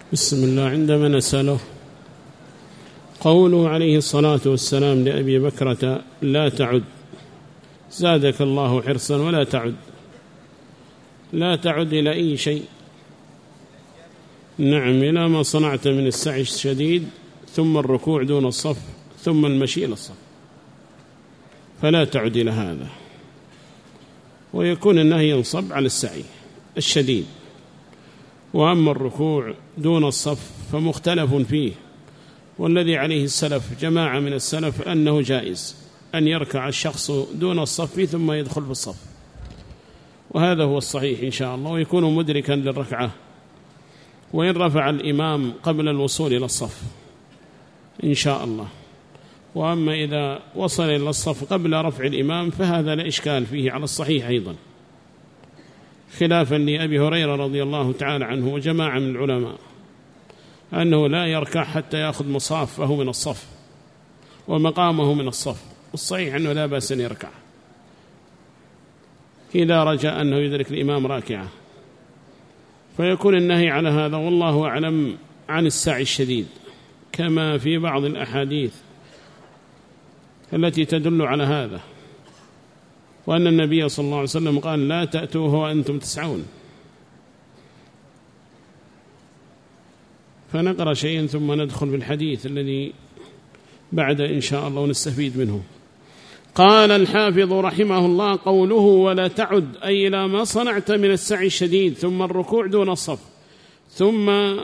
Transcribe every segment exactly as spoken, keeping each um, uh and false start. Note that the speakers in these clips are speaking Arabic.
بسم الله. عندما نسأله قوله عليه الصلاة والسلام لأبي بكرة لا تعد، زادك الله حرصا ولا تعد، لا تعد إلى أي شيء، نعم، إلى ما صنعت من السعي الشديد ثم الركوع دون الصف ثم المشي إلى الصف، فلا تعد إلى هذا. ويكون النهي ينصب على السعي الشديد. وأما الركوع دون الصف فمختلف فيه، والذي عليه السلف جماعة من السلف أنه جائز أن يركع الشخص دون الصف ثم يدخل في الصف، وهذا هو الصحيح إن شاء الله، ويكون مدركا للركعة وإن رفع الإمام قبل الوصول إلى الصف إن شاء الله. وأما إذا وصل إلى الصف قبل رفع الإمام فهذا لا إشكال فيه على الصحيح أيضا، خلافا لأبي هريرة رضي الله تعالى عنه وجماعة من العلماء أنه لا يركع حتى يأخذ مصافه من الصف ومقامه من الصف، والصحيح أنه لا بأس أن يركع إذا رجاء أنه يدرك الإمام راكعة، فيكون النهي على هذا والله أعلم عن السعي الشديد، كما في بعض الأحاديث التي تدل على هذا، وأن النبي صلى الله عليه وسلم قال لا تأتوه وأنتم تسعون. فنقرأ شيئا ثم ندخل بالحديث الذي بعد إن شاء الله ونستفيد منه. قال الحافظ رحمه الله قوله ولا تعد، أي إلى ما صنعت من السعي الشديد ثم الركوع دون الصف ثم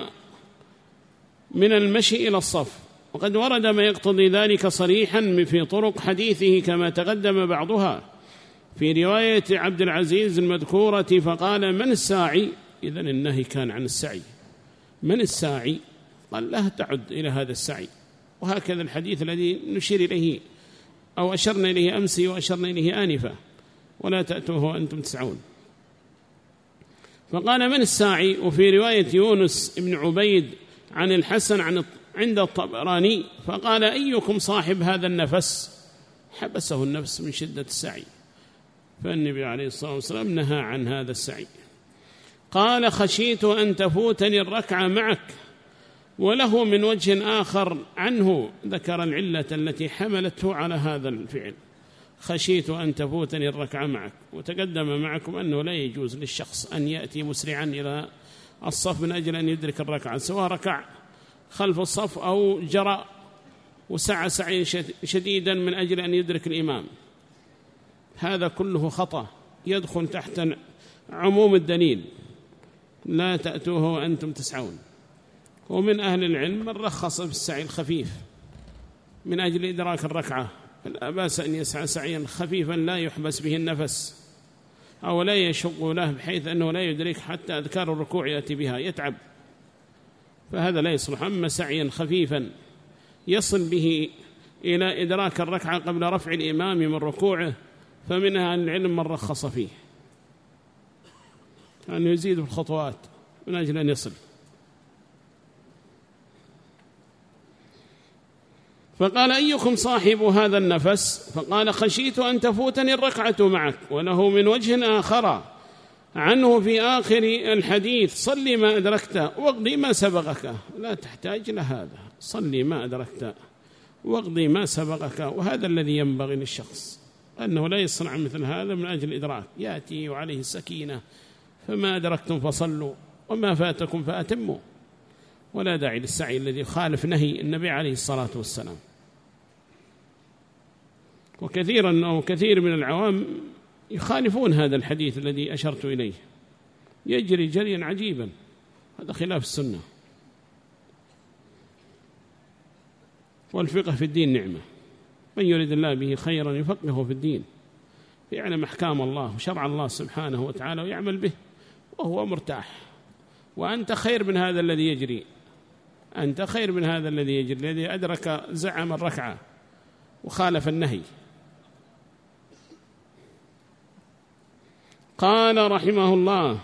من المشي إلى الصف. وقد ورد ما يقتضي ذلك صريحا في طرق حديثه كما تقدم بعضها في رواية عبد العزيز المذكورة، فقال من الساعي؟ إذن النهي كان عن السعي. من الساعي؟ قال لا تعد إلى هذا السعي. وهكذا الحديث الذي نشير إليه أو أشرنا إليه أمس وأشرنا إليه آنفا، ولا تأتوه وأنتم تسعون. فقال من الساعي؟ وفي رواية يونس بن عبيد عن الحسن عن عند الطبراني فقال أيكم صاحب هذا النفس؟ حبسه النفس من شدة السعي، فالنبي عليه الصلاة والسلام نهى عن هذا السعي. قال خشيت أن تفوتني الركعة معك، وله من وجه آخر عنه ذكر العلة التي حملته على هذا الفعل، خشيت أن تفوتني الركعة معك. وتقدم معكم أنه لا يجوز للشخص أن يأتي مسرعا إلى الصف من أجل أن يدرك الركعة، سواء ركع خلف الصف أو جرى وسعى سعي شديدا من أجل أن يدرك الإمام، هذا كله خطأ يدخل تحت عموم الدليل لا تأتوه وأنتم تسعون. ومن أهل العلم من رخص في السعي الخفيف من أجل إدراك الركعة، فلا بأس أن يسعى سعيا خفيفا لا يحبس به النفس أو لا يشق له بحيث أنه لا يدرك حتى أذكار الركوع يأتي بها يتعب، فهذا لا يصلح. أما سعيا خفيفا يصل به إلى إدراك الركعة قبل رفع الإمام من ركوعه فمن أهل العلم من رخص فيه أن يزيد في الخطوات من أجل أن يصل. فقال أيكم صاحب هذا النفس؟ فقال خشيت أن تفوتني الركعة معك. وله من وجه آخر عنه في آخر الحديث صل ما أدركت واقضي ما سبقك، لا تحتاج لهذا، صل ما أدركت واقضي ما سبقك. وهذا الذي ينبغي للشخص، أنه لا يصنع مثل هذا من أجل الإدراك، يأتي وعليه السكينة، فما أدركتم فصلوا وما فاتكم فأتموا، ولا داعي للسعي الذي يخالف نهي النبي عليه الصلاة والسلام. وكثيرا أو كثير من العوام يخالفون هذا الحديث الذي أشرت إليه، يجري جريا عجيبا، هذا خلاف السنة. والفقه في الدين نعمة، من يريد الله به خيرا يفقهه في الدين، يعلم أحكام الله وشرع الله سبحانه وتعالى ويعمل به وهو مرتاح. وأنت خير من هذا الذي يجري، أنت خير من هذا الذي يجري الذي أدرك زعم الركعة وخالف النهي. قال رحمه الله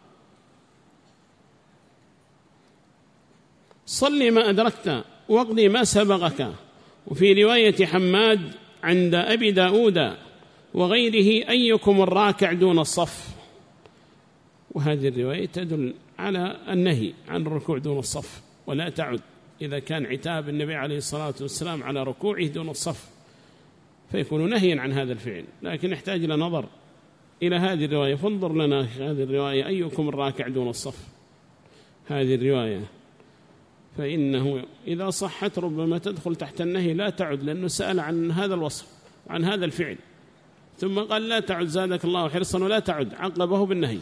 صل ما أدركت واقضي ما سبقك. وفي رواية حماد عند أبي داود وغيره أيكم الراكع دون الصف. وهذه الرواية تدل على النهي عن الركوع دون الصف، ولا تعد إذا كان عتاب النبي عليه الصلاة والسلام على ركوعه دون الصف فيكون نهيا عن هذا الفعل. لكن يحتاج إلى نظر إلى هذه الرواية، فانظر لنا هذه الرواية أيكم الراكع دون الصف، هذه الرواية فإنه إذا صحت ربما تدخل تحت النهي لا تعد، لأنه سأل عن هذا الوصف عن هذا الفعل ثم قال لا تعد زادك الله حرصا ولا تعد، عقبه بالنهي.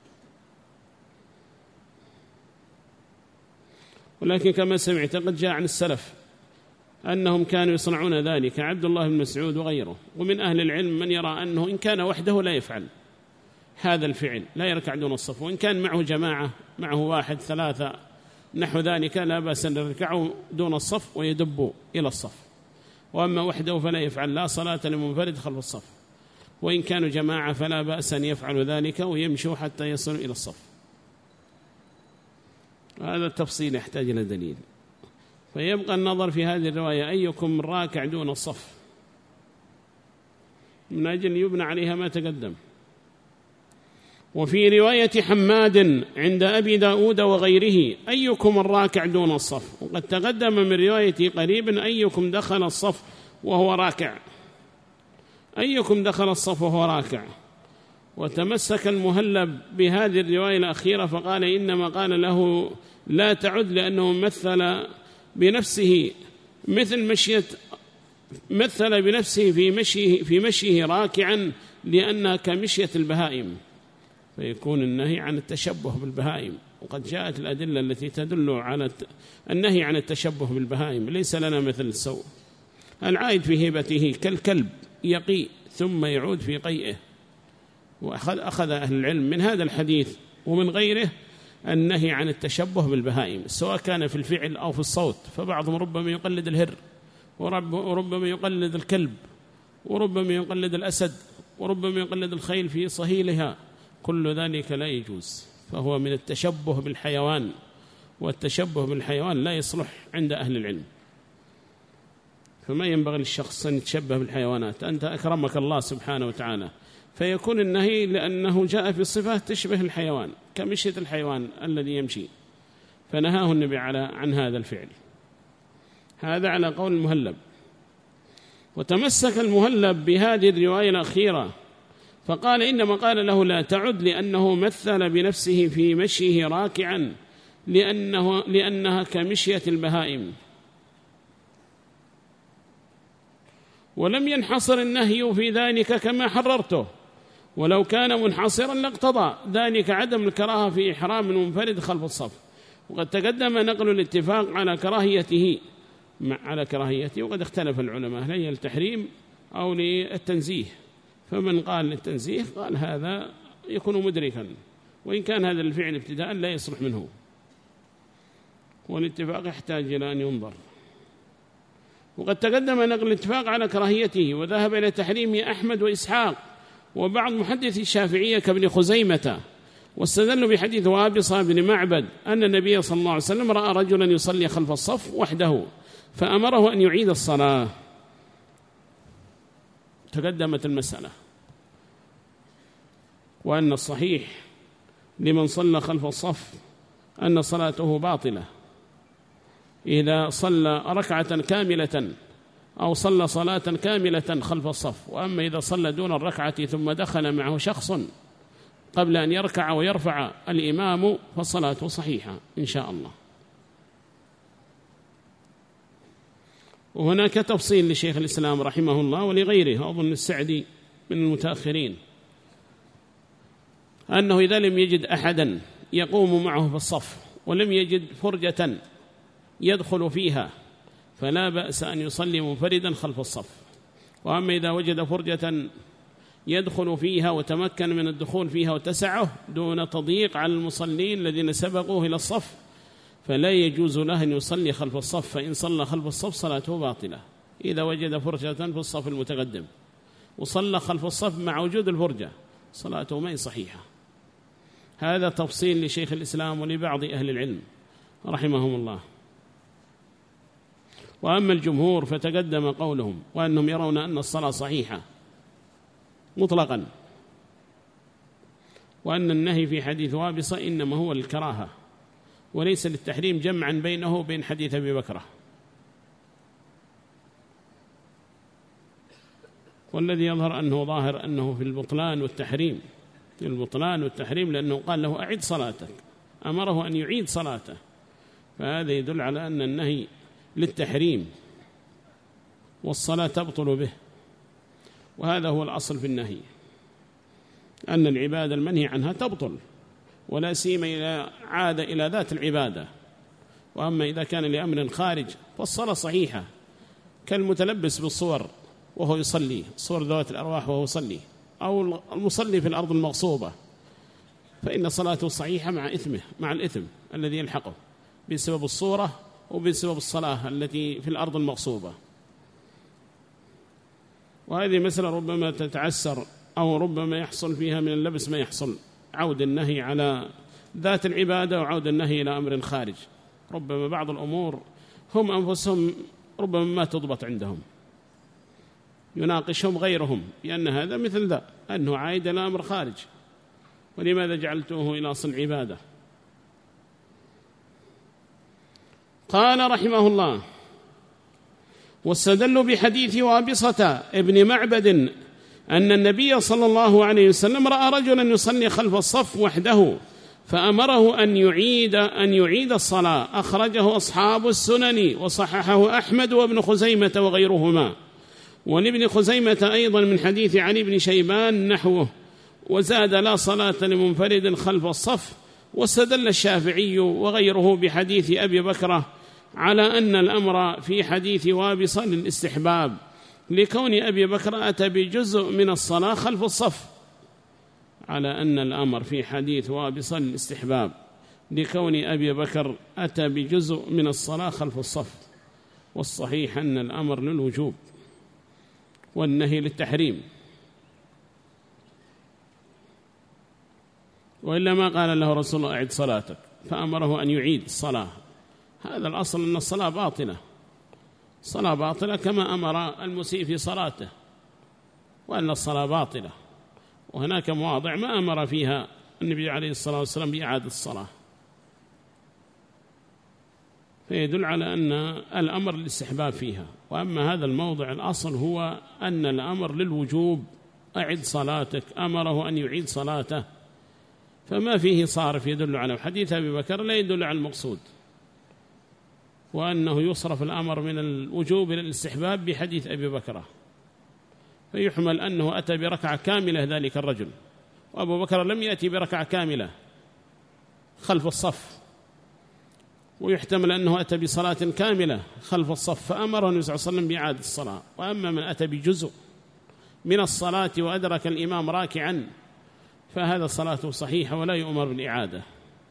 ولكن كما سمعت قد جاء عن السلف أنهم كانوا يصنعون ذلك، عبد الله بن مسعود وغيره، ومن أهل العلم من يرى أنه إن كان وحده لا يفعل هذا الفعل، لا يركع دون الصف، وإن كان معه جماعة معه واحد ثلاثة نحو ذلك لا بأس أن يركعوا دون الصف ويدبوا إلى الصف، وأما وحده فلا يفعل، لا صلاة لمنفرد خلف الصف، وإن كانوا جماعة فلا بأس أن يفعلوا ذلك ويمشوا حتى يصلوا إلى الصف. هذا التفصيل يحتاج إلى دليل. فيبقى النظر في هذه الرواية أيكم راكع دون الصف، من أجل يبنى عليها ما تقدم. وفي رواية حماد عند أبي داود وغيره أيكم الراكع دون الصف، وقد تقدم من رواية قريبا أيكم دخل الصف وهو راكع، أيكم دخل الصف وهو راكع. وتمسك المهلب بهذه الرواية الأخيرة فقال إنما قال له لا تعد لأنه مثل بنفسه مثل مشية مثل بنفسه في مشيه في مشيه راكعا لأنها كمشية البهائم، فيكون النهي عن التشبه بالبهائم. وقد جاءت الأدلة التي تدل على النهي عن التشبه بالبهائم، ليس لنا مثل السوء. العائد في هبته كالكلب يقي ثم يعود في قيئه. وأخذ أخذ أهل العلم من هذا الحديث ومن غيره النهي عن التشبه بالبهائم، سواء كان في الفعل أو في الصوت، فبعضهم ربما يقلد الهر وربما يقلد الكلب وربما يقلد الأسد وربما يقلد الخيل في صهيلها، كل ذلك لا يجوز، فهو من التشبه بالحيوان، والتشبه بالحيوان لا يصلح عند أهل العلم. فما ينبغي للشخص أن يتشبه بالحيوانات، أنت أكرمك الله سبحانه وتعالى، فيكون النهي لأنه جاء في صفة تشبه الحيوان كمشية الحيوان الذي يمشي، فنهاه النبي على عن هذا الفعل. هذا على قول المهلب. وتمسك المهلب بهذه الرواية الأخيرة فقال إنما قال له لا تعد لأنه مثل بنفسه في مشيه راكعا لأنه لأنها كمشية البهائم، ولم ينحصر النهي في ذلك كما حررته، ولو كان منحصرا لاقتضى ذلك عدم الكراهة في إحرام المنفرد خلف الصف. وقد تقدم نقل الاتفاق على كراهيته على كراهيته وقد اختلف العلماء هل هي التحريم أو للتنزيه، فمن قال للتنزيه قال هذا يكون مدركا، وإن كان هذا الفعل ابتداء لا يصلح منه، والاتفاق يحتاج إلى أن ينظر. وقد تقدم نقل الاتفاق على كراهيته وذهب إلى تحريمه أحمد وإسحاق وبعض محدثي الشافعية كابن خزيمة، واستدلوا بحديث وابصة بن معبد أن النبي صلى الله عليه وسلم رأى رجلا يصلي خلف الصف وحده فأمره أن يعيد الصلاة. تقدمت المسألة، وأن الصحيح لمن صلى خلف الصف أن صلاته باطلة إذا صلى ركعة كاملة أو صلى صلاة كاملة خلف الصف، وأما إذا صلى دون الركعة ثم دخل معه شخص قبل أن يركع ويرفع الإمام فصلاته صحيحة إن شاء الله. وهناك تفصيل لشيخ الإسلام رحمه الله ولغيره، أظن السعدي من المتأخرين، أنه إذا لم يجد أحدا يقوم معه في الصف ولم يجد فرجة يدخل فيها فلا بأس أن يصلي منفردا خلف الصف. وأما إذا وجد فرجة يدخل فيها وتمكن من الدخول فيها وتسعه دون تضييق على المصلين الذين سبقوه إلى الصف فلا يجوز له أن يصلي خلف الصف، فإن صلى خلف الصف صلاته باطلة إذا وجد فرجة في الصف المتقدم وصلى خلف الصف مع وجود الفرجة صلاته ما هي صحيحة. هذا تفصيل لشيخ الإسلام ولبعض أهل العلم رحمهم الله. وأما الجمهور فتقدم قولهم وأنهم يرون أن الصلاة صحيحة مطلقا، وأن النهي في حديث وابصة إنما هو الكراهة وليس للتحريم جمعا بينه وبين حديث أبي بكرة. والذي يظهر أنه ظاهر أنه في البطلان والتحريم، في البطلان والتحريم، لأنه قال له أعد صلاتك، أمره أن يعيد صلاته، فهذا يدل على أن النهي للتحريم والصلاة تبطل به، وهذا هو الأصل في النهي، أن العبادة المنهي عنها تبطل، ولا سيما إذا عاد إلى ذات العبادة. وأما إذا كان لأمر خارج فالصلاة صحيحة، كالمتلبس بالصور وهو يصلي، صور ذوات الأرواح وهو يصلي، أو المصلي في الأرض المغصوبة، فإن صلاته صحيحة مع إثمه، مع الإثم الذي يلحقه بسبب الصورة وبسبب الصلاة التي في الأرض المغصوبة. وهذه مسألة ربما تتعسر أو ربما يحصل فيها من اللبس ما يحصل، عود النهي على ذات العبادة وعود النهي إلى أمر خارج. ربما بعض الأمور هم أنفسهم ربما ما تضبط عندهم، يناقشهم غيرهم بأن هذا مثل ذا، أنه عايد إلى أمر خارج، ولماذا جعلتوه إلى أصل العبادة؟ قال رحمه الله: واستدلوا بحديث وابصة ابن معبد أن النبي صلى الله عليه وسلم رأى رجلا يصلي خلف الصف وحده فأمره أن يعيد أن يعيد الصلاة، أخرجه أصحاب السنن وصححه أحمد وابن خزيمة وغيرهما، ولابن خزيمة أيضا من حديث علي بن شيبان نحوه، وزاد: لا صلاة لمنفرد خلف الصف. واستدل الشافعي وغيره بحديث أبي بكرة على أن الأمر في حديث وابصة للاستحباب، لكون أبي بكر أتى بجزء من الصلاة خلف الصف، على أن الأمر في حديث وابصة للاستحباب لكون أبي بكر أتى بجزء من الصلاة خلف الصف. والصحيح أن الأمر للوجوب والنهي للتحريم، وإلا ما قال له رسول الله أعد صلاتك فأمره أن يعيد الصلاة. هذا الأصل أن الصلاة باطلة، الصلاة باطلة كما أمر المسيء في صلاته، وأن الصلاة باطلة. وهناك مواضع ما أمر فيها النبي عليه الصلاة والسلام بإعادة الصلاة، فيدل على أن الأمر للاستحباب فيها. وأما هذا الموضع الأصل هو أن الأمر للوجوب، أعد صلاتك، أمره أن يعيد صلاته، فما فيه صارف يدل على حديث أبي بكر لا يدل على المقصود، وأنه يصرف الأمر من الوجوب إلى الاستحباب بحديث أبي بكر، فيحمل أنه أتى بركعة كاملة ذلك الرجل، وأبو بكر لم يأتي بركعة كاملة خلف الصف، ويحتمل أنه أتى بصلاة كاملة خلف الصف فأمره النبي صلى الله عليه وسلم بإعادة الصلاة. وأما من أتى بجزء من الصلاة وأدرك الإمام راكعا فهذا صلاته صحيحة ولا يؤمر بالإعادة.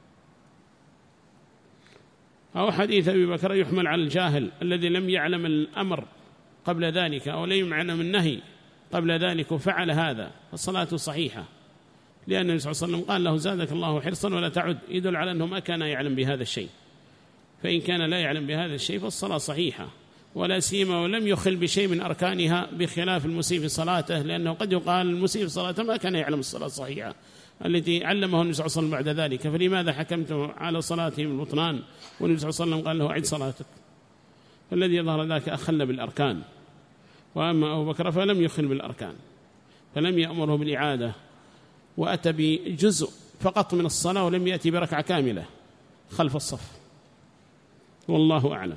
أو حديث أبي بكر يحمل على الجاهل الذي لم يعلم الأمر قبل ذلك أو لم يعلم النهي قبل ذلك وفعل هذا، فالصلاة صحيحة، لأن النبي صلى الله عليه وسلم قال له: زادك الله حرصا ولا تعد، يدل على أنه ما كان يعلم بهذا الشيء. فإن كان لا يعلم بهذا الشيء فالصلاة صحيحة، ولا سيما ولم يخل بشيء من أركانها، بخلاف المسيء في صلاته، لأنه قد يقال المسيء في صلاته ما كان يعلم الصلاة الصحيحة التي علمه النبي صلى الله عليه وسلم بعد ذلك، فلماذا حكمت على صلاته بالبطلان والنبي صلى الله عليه وسلم قال له: أعد صلاتك؟ فالذي يظهر ذاك أخل بالأركان. وأما أبو بكر فلم يخل بالأركان، فلم يأمره بالإعادة، وأتى بجزء فقط من الصلاة ولم يأتي بركعة كاملة خلف الصف، والله أعلم.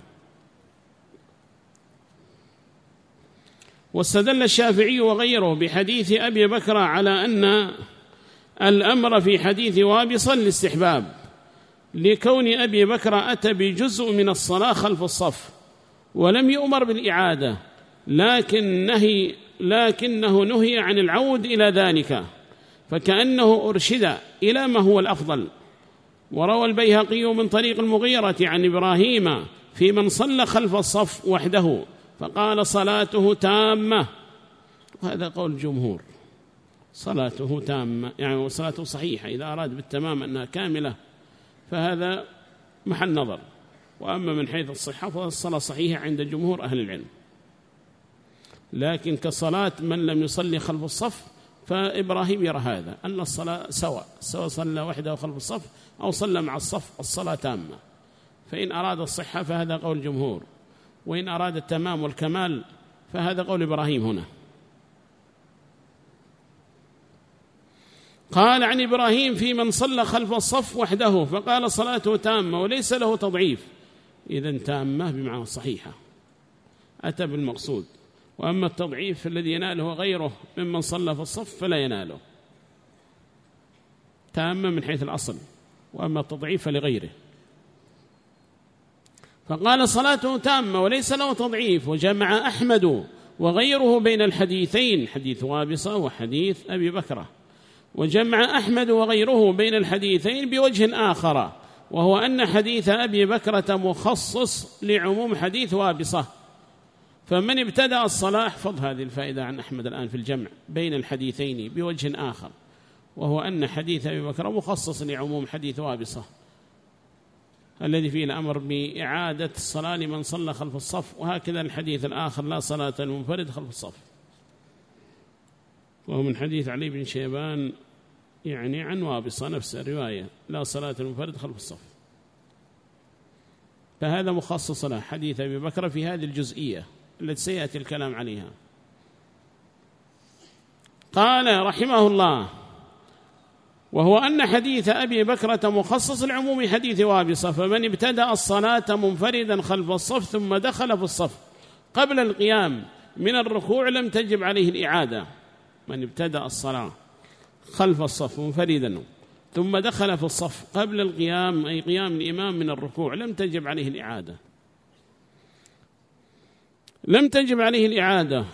واستدل الشافعي وغيره بحديث أبي بكر على أن الأمر في حديث وابصة للاستحباب، لكون أبي بكر أتى بجزء من الصلاة خلف الصف ولم يؤمر بالإعادة، لكن نهي لكنه نهي عن العود إلى ذلك، فكأنه أرشد إلى ما هو الأفضل. وروى البيهقي من طريق المغيرة عن إبراهيم في من صلى خلف الصف وحده فقال: صلاته تامة، وهذا قول الجمهور، صلاته تامة يعني صلاته صحيحة، إذا أراد بالتمام أنها كاملة فهذا محل نظر. وأما من حيث الصحة فالصلاة صحيحة عند جمهور أهل العلم، لكن كصلاة من لم يصلي خلف الصف فإبراهيم يرى هذا أن الصلاة سواء سواء صلى وحده خلف الصف أو صلى مع الصف الصلاة تامة. فإن أراد الصحة فهذا قول الجمهور، وإن أراد التمام والكمال فهذا قول إبراهيم هنا. قال عن إبراهيم في من صلى خلف الصف وحده فقال صلاته تامة وليس له تضعيف. إذن تامة بمعنى صحيحة، أتى بالمقصود. وأما التضعيف الذي يناله غيره ممن صلى في الصف فلا يناله، تامة من حيث الأصل، وأما التضعيف لغيره. فقال صلاته تامة وليس له تضعيف. وجمع أحمد وغيره بين الحديثين، حديث وابصة وحديث أبي بكرة، وجمع أحمد وغيره بين الحديثين بوجه آخر، وهو أن حديث أبي بكرة مخصص لعموم حديث وابصة. فمن ابتدأ الصلاة، احفظ هذه الفائدة عن أحمد الآن في الجمع بين الحديثين بوجه آخر، وهو أن حديث أبي بكرة مخصص لعموم حديث وابصة الذي فيه الأمر بإعادة الصلاة لمن صلى خلف الصف. وهكذا الحديث الآخر لا صلاة المنفرد خلف الصف، وهو من حديث علي بن شيبان يعني عن وابصة نفس الرواية، لا صلاة المنفرد خلف الصف. فهذا مخصص له حديث أبي بكر في هذه الجزئية التي سيأتي الكلام عليها. قال رحمه الله: وهو أن حديث أبي بكرة مخصص لعموم حديث وابصة، فمن ابتدأ الصلاة منفردا خلف الصف ثم دخل في الصف قبل القيام من الركوع لم تجب عليه الإعادة. من ابتدأ الصلاة خلف الصف منفردا ثم دخل في الصف قبل القيام أي قيام الإمام من الركوع لم تجب عليه الإعادة، لم تجب عليه الإعادة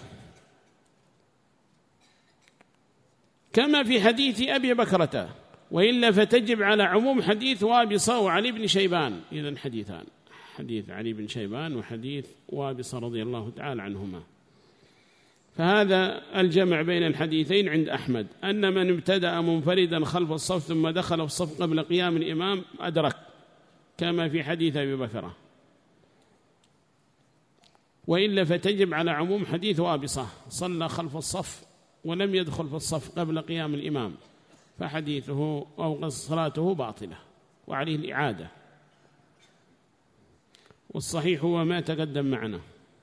كما في حديث أبي بكرة، وإلا فتجب على عموم حديث وابصة وعلي بن شيبان. إذن حديثان، حديث علي بن شيبان وحديث وابصة رضي الله تعالى عنهما. فهذا الجمع بين الحديثين عند أحمد، أن من ابتدأ منفردا خلف الصف ثم دخل في الصف قبل قيام الإمام أدرك، كما في حديث أبي بكرة، وإلا فتجب على عموم حديث وابصة صلى خلف الصف ولم يدخل في الصف قبل قيام الإمام، فحديثه أو صلاته باطلة وعليه الإعادة. والصحيح هو ما تقدم معنا.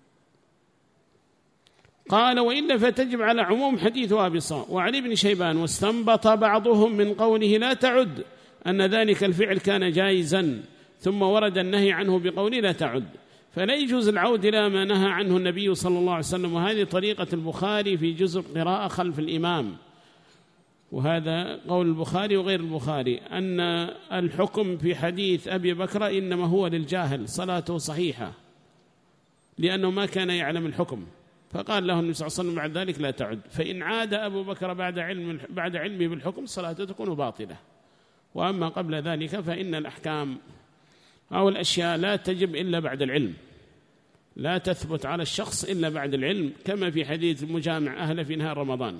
قال: وإلا فتجب على عموم حديث وابصة وعلي بن شيبان. واستنبط بعضهم من قوله لا تعد أن ذلك الفعل كان جائزا، ثم ورد النهي عنه بقوله لا تعد، فلا يجوز العود إلى ما نهى عنه النبي صلى الله عليه وسلم. وهذه طريقة البخاري في جزء القراءة خلف الإمام، وهذا قول البخاري وغير البخاري، أن الحكم في حديث أبي بكر إنما هو للجاهل، صلاته صحيحة لأنه ما كان يعلم الحكم، فقال له النبي صلى الله عليه وسلم بعد ذلك لا تعد. فإن عاد أبو بكر بعد علم بعد علمه بالحكم صلاته تكون باطلة، وأما قبل ذلك فإن الأحكام أو الأشياء لا تجب إلا بعد العلم، لا تثبت على الشخص إلا بعد العلم، كما في حديث مجامع أهله في نهار رمضان.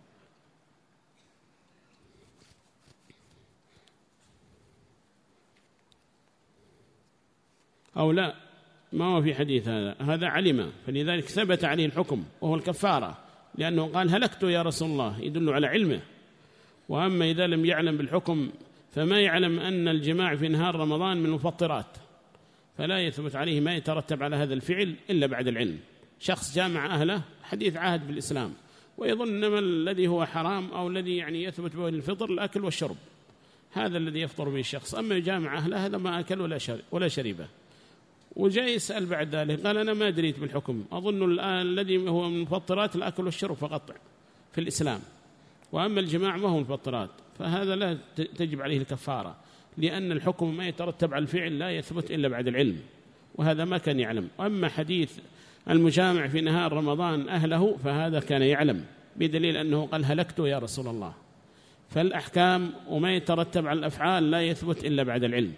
أو لا، ما هو في حديث هذا، هذا علم، فلذلك ثبت عليه الحكم وهو الكفارة، لأنه قال هلكت يا رسول الله، يدل على علمه. وأما إذا لم يعلم بالحكم فما يعلم أن الجماع في نهار رمضان من المفطرات، فلا يثبت عليه ما يترتب على هذا الفعل إلا بعد العلم. شخص جامع أهله حديث عهد بالإسلام ويظن أنما الذي هو حرام أو الذي يعني يثبت به الفطر الأكل والشرب، هذا الذي يفطر به الشخص. أما يجامع أهله هذا ما أكل ولا شرب ولا شربه، وجاء يسأل بعد ذلك قال أنا ما دريت بالحكم، أظن الذي هو من مفطرات الأكل والشرب فقط في الإسلام، وأما الجماع ما هو مفطرات، فهذا لا تجب عليه الكفارة، لأن الحكم ما يترتب على الفعل لا يثبت إلا بعد العلم، وهذا ما كان يعلم. وأما حديث المجامع في نهار رمضان أهله فهذا كان يعلم، بدليل أنه قال هلكت يا رسول الله. فالأحكام وما يترتب على الأفعال لا يثبت إلا بعد العلم.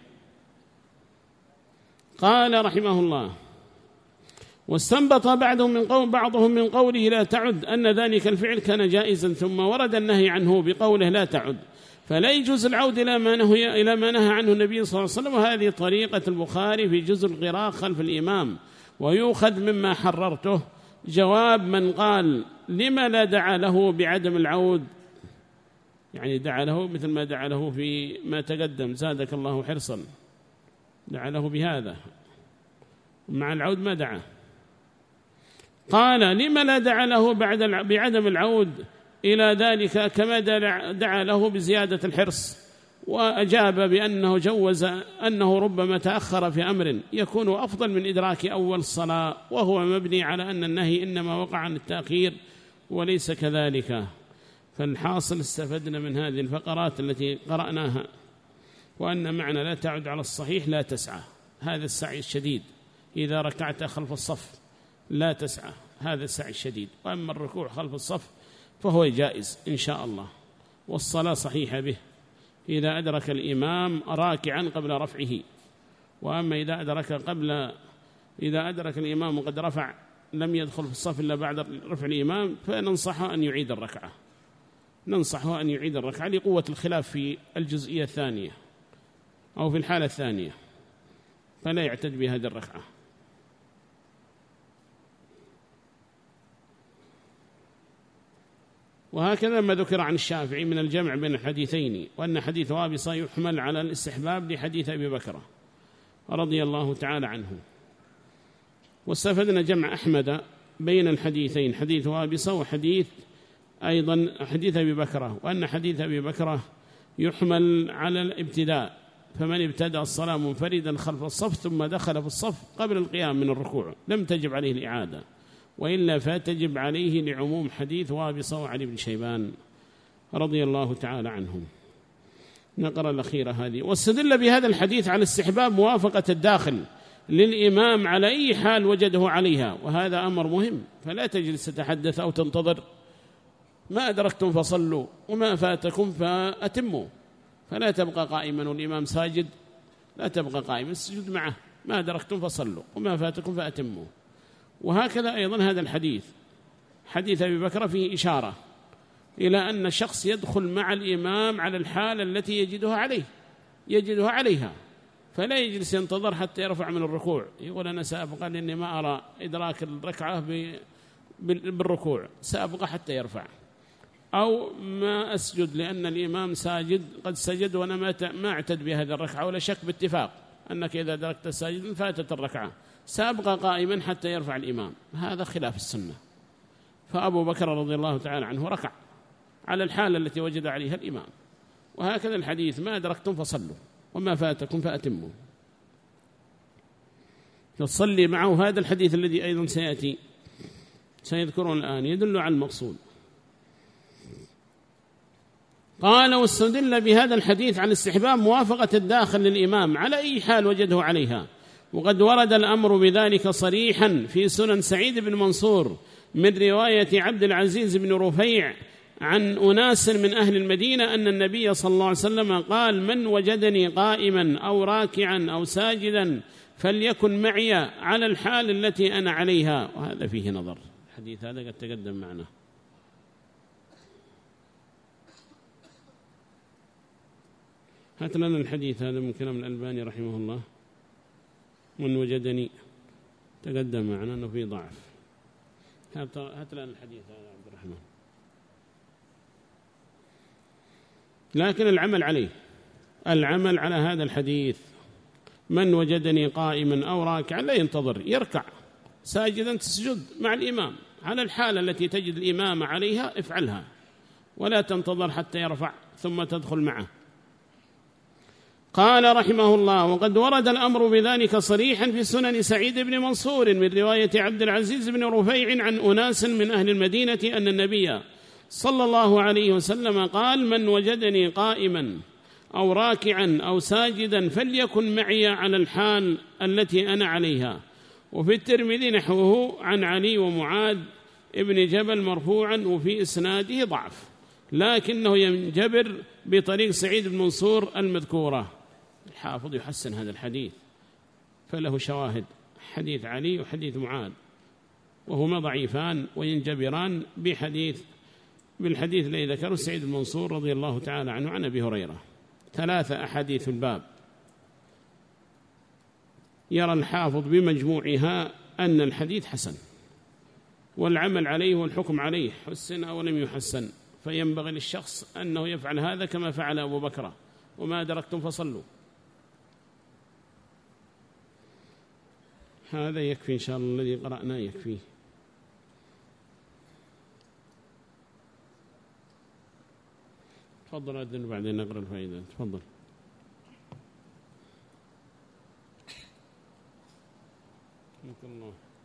قال رحمه الله: واستنبط بعضهم من قول بعضهم من قوله لا تعد أن ذلك الفعل كان جائزا، ثم ورد النهي عنه بقوله لا تعد، فلا يجوز العود إلى ما نهى إلى ما نهى عنه النبي صلى الله عليه وسلم. وهذه طريقة البخاري في جزء القراءة خلف الإمام. ويؤخذ مما حررته جواب من قال لما لا دعا له بعدم العود يعني دعا له مثل ما دعا له في ما تقدم، زادك الله حرصا، دعا له بهذا، مع العود ما دعا. قال لما لا دعا له بعد بعدم العود إلى ذلك كما دعا له بزيادة الحرص؟ وأجاب بأنه جوز أنه ربما تأخر في أمر يكون أفضل من إدراك أول الصلاة، وهو مبني على أن النهي إنما وقع عن التأخير وليس كذلك. فالحاصل استفدنا من هذه الفقرات التي قرأناها وأن معنى لا تعد على الصحيح لا تسعى، هذا السعي الشديد. إذا ركعت خلف الصف لا تسعى، هذا السعي الشديد. وأما الركوع خلف الصف فهو جائز إن شاء الله، والصلاة صحيحة به إذا أدرك الإمام راكعا قبل رفعه. وأما إذا أدرك قبل إذا أدرك الإمام قد رفع لم يدخل في الصف إلا بعد رفع الإمام، فننصحه أن يعيد الركعة، ننصحه أن يعيد الركعة لقوة الخلاف في الجزئية الثانية أو في الحالة الثانية، فلا يعتد بهذه الركعة. وهكذا ما ذكر عن الشافعي من الجمع بين الحديثين، وأن حديث وابصة يحمل على الاستحباب لحديث أبي بكر رضي الله تعالى عنه. واستفدنا جمع أحمد بين الحديثين، حديث وابصة وحديث أيضا حديث أبي بكر، وأن حديث أبي بكر يحمل على الابتداء، فمن ابتدأ الصلاة منفردا خلف الصف ثم دخل في الصف قبل القيام من الركوع لم تجب عليه الإعادة، وإلا فتجب عليه لعموم حديث وابصة وعلي بن شيبان رضي الله تعالى عنهم. نقرأ الأخيرة هذه. واستدل بهذا الحديث على استحباب موافقة الداخل للإمام على أي حال وجده عليها، وهذا أمر مهم، فلا تجلس تتحدث أو تنتظر، ما أدركتم فصلوا وما فاتكم فأتموا، فلا تبقى قائما والإمام ساجد، لا تبقى قائما، اسجد معه، ما أدركتم فصلوا وما فاتكم فأتموا. وهكذا أيضا هذا الحديث حديث أبي بكر فيه إشارة إلى أن الشخص يدخل مع الإمام على الحالة التي يجدها عليه يجدها عليها، فلا يجلس ينتظر حتى يرفع من الركوع يقول أنا سأبقى لأني ما أرى إدراك الركعة بالركوع، سأبقى حتى يرفع، أو ما أسجد لأن الإمام ساجد قد سجد وأنا ما أعتد بهذه الركعة، ولا شك باتفاق أنك إذا دركت الساجد فاتت الركعة، سأبقى قائما حتى يرفع الإمام، هذا خلاف السنة. فأبو بكر رضي الله تعالى عنه ركع على الحالة التي وجد عليها الإمام. وهكذا الحديث ما أدركتم فصلوا وما فاتكم فأتموا، تصلي معه. هذا الحديث الذي أيضا سيأتي سيذكرون الآن يدل على المقصود. قال واستدل بهذا الحديث عن استحباب موافقة الداخل للإمام على أي حال وجده عليها، وقد ورد الأمر بذلك صريحا في سنن سعيد بن منصور من رواية عبد العزيز بن رفيع عن أناس من أهل المدينة أن النبي صلى الله عليه وسلم قال من وجدني قائما أو راكعا أو ساجدا فليكن معي على الحال التي أنا عليها. وهذا فيه نظر، الحديث هذا قد تقدم معنا. هات لنا الحديث هذا من كلام الألباني رحمه الله، من وجدني تقدم معنا أنه فيه ضعف. هات لنا الحديث هذا عبد الرحمن. لكن العمل عليه، العمل على هذا الحديث من وجدني قائما أو راكعا لا ينتظر، يركع ساجدا تسجد مع الإمام على الحالة التي تجد الإمام عليها افعلها، ولا تنتظر حتى يرفع ثم تدخل معه. قال رحمه الله وقد ورد الأمر بذلك صريحا في سنن سعيد بن منصور من رواية عبد العزيز بن رفيع عن أناس من أهل المدينة أن النبي صلى الله عليه وسلم قال من وجدني قائما أو راكعا أو ساجدا فليكن معي على الحال التي أنا عليها. وفي الترمذي نحوه عن علي ومعاذ ابن جبل مرفوعا وفي إسناده ضعف، لكنه ينجبر بطريق سعيد بن منصور المذكورة. الحافظ يحسن هذا الحديث فله شواهد، حديث علي وحديث معاذ، وهما ضعيفان وينجبران بحديث بالحديث الذي ذكره سعيد بن منصور رضي الله تعالى عنه عن أبي هريرة. ثلاثة أحاديث الباب يرى الحافظ بمجموعها أن الحديث حسن، والعمل عليه والحكم عليه حسن أو لم يحسن، فينبغي للشخص أنه يفعل هذا كما فعل أبو بكر، وما أدركتم فصلوا. هذا يكفي إن شاء الله، الذي قرأناه يكفيه. تفضل أذن وبعدين نقرأ الفائدة. تفضل. الله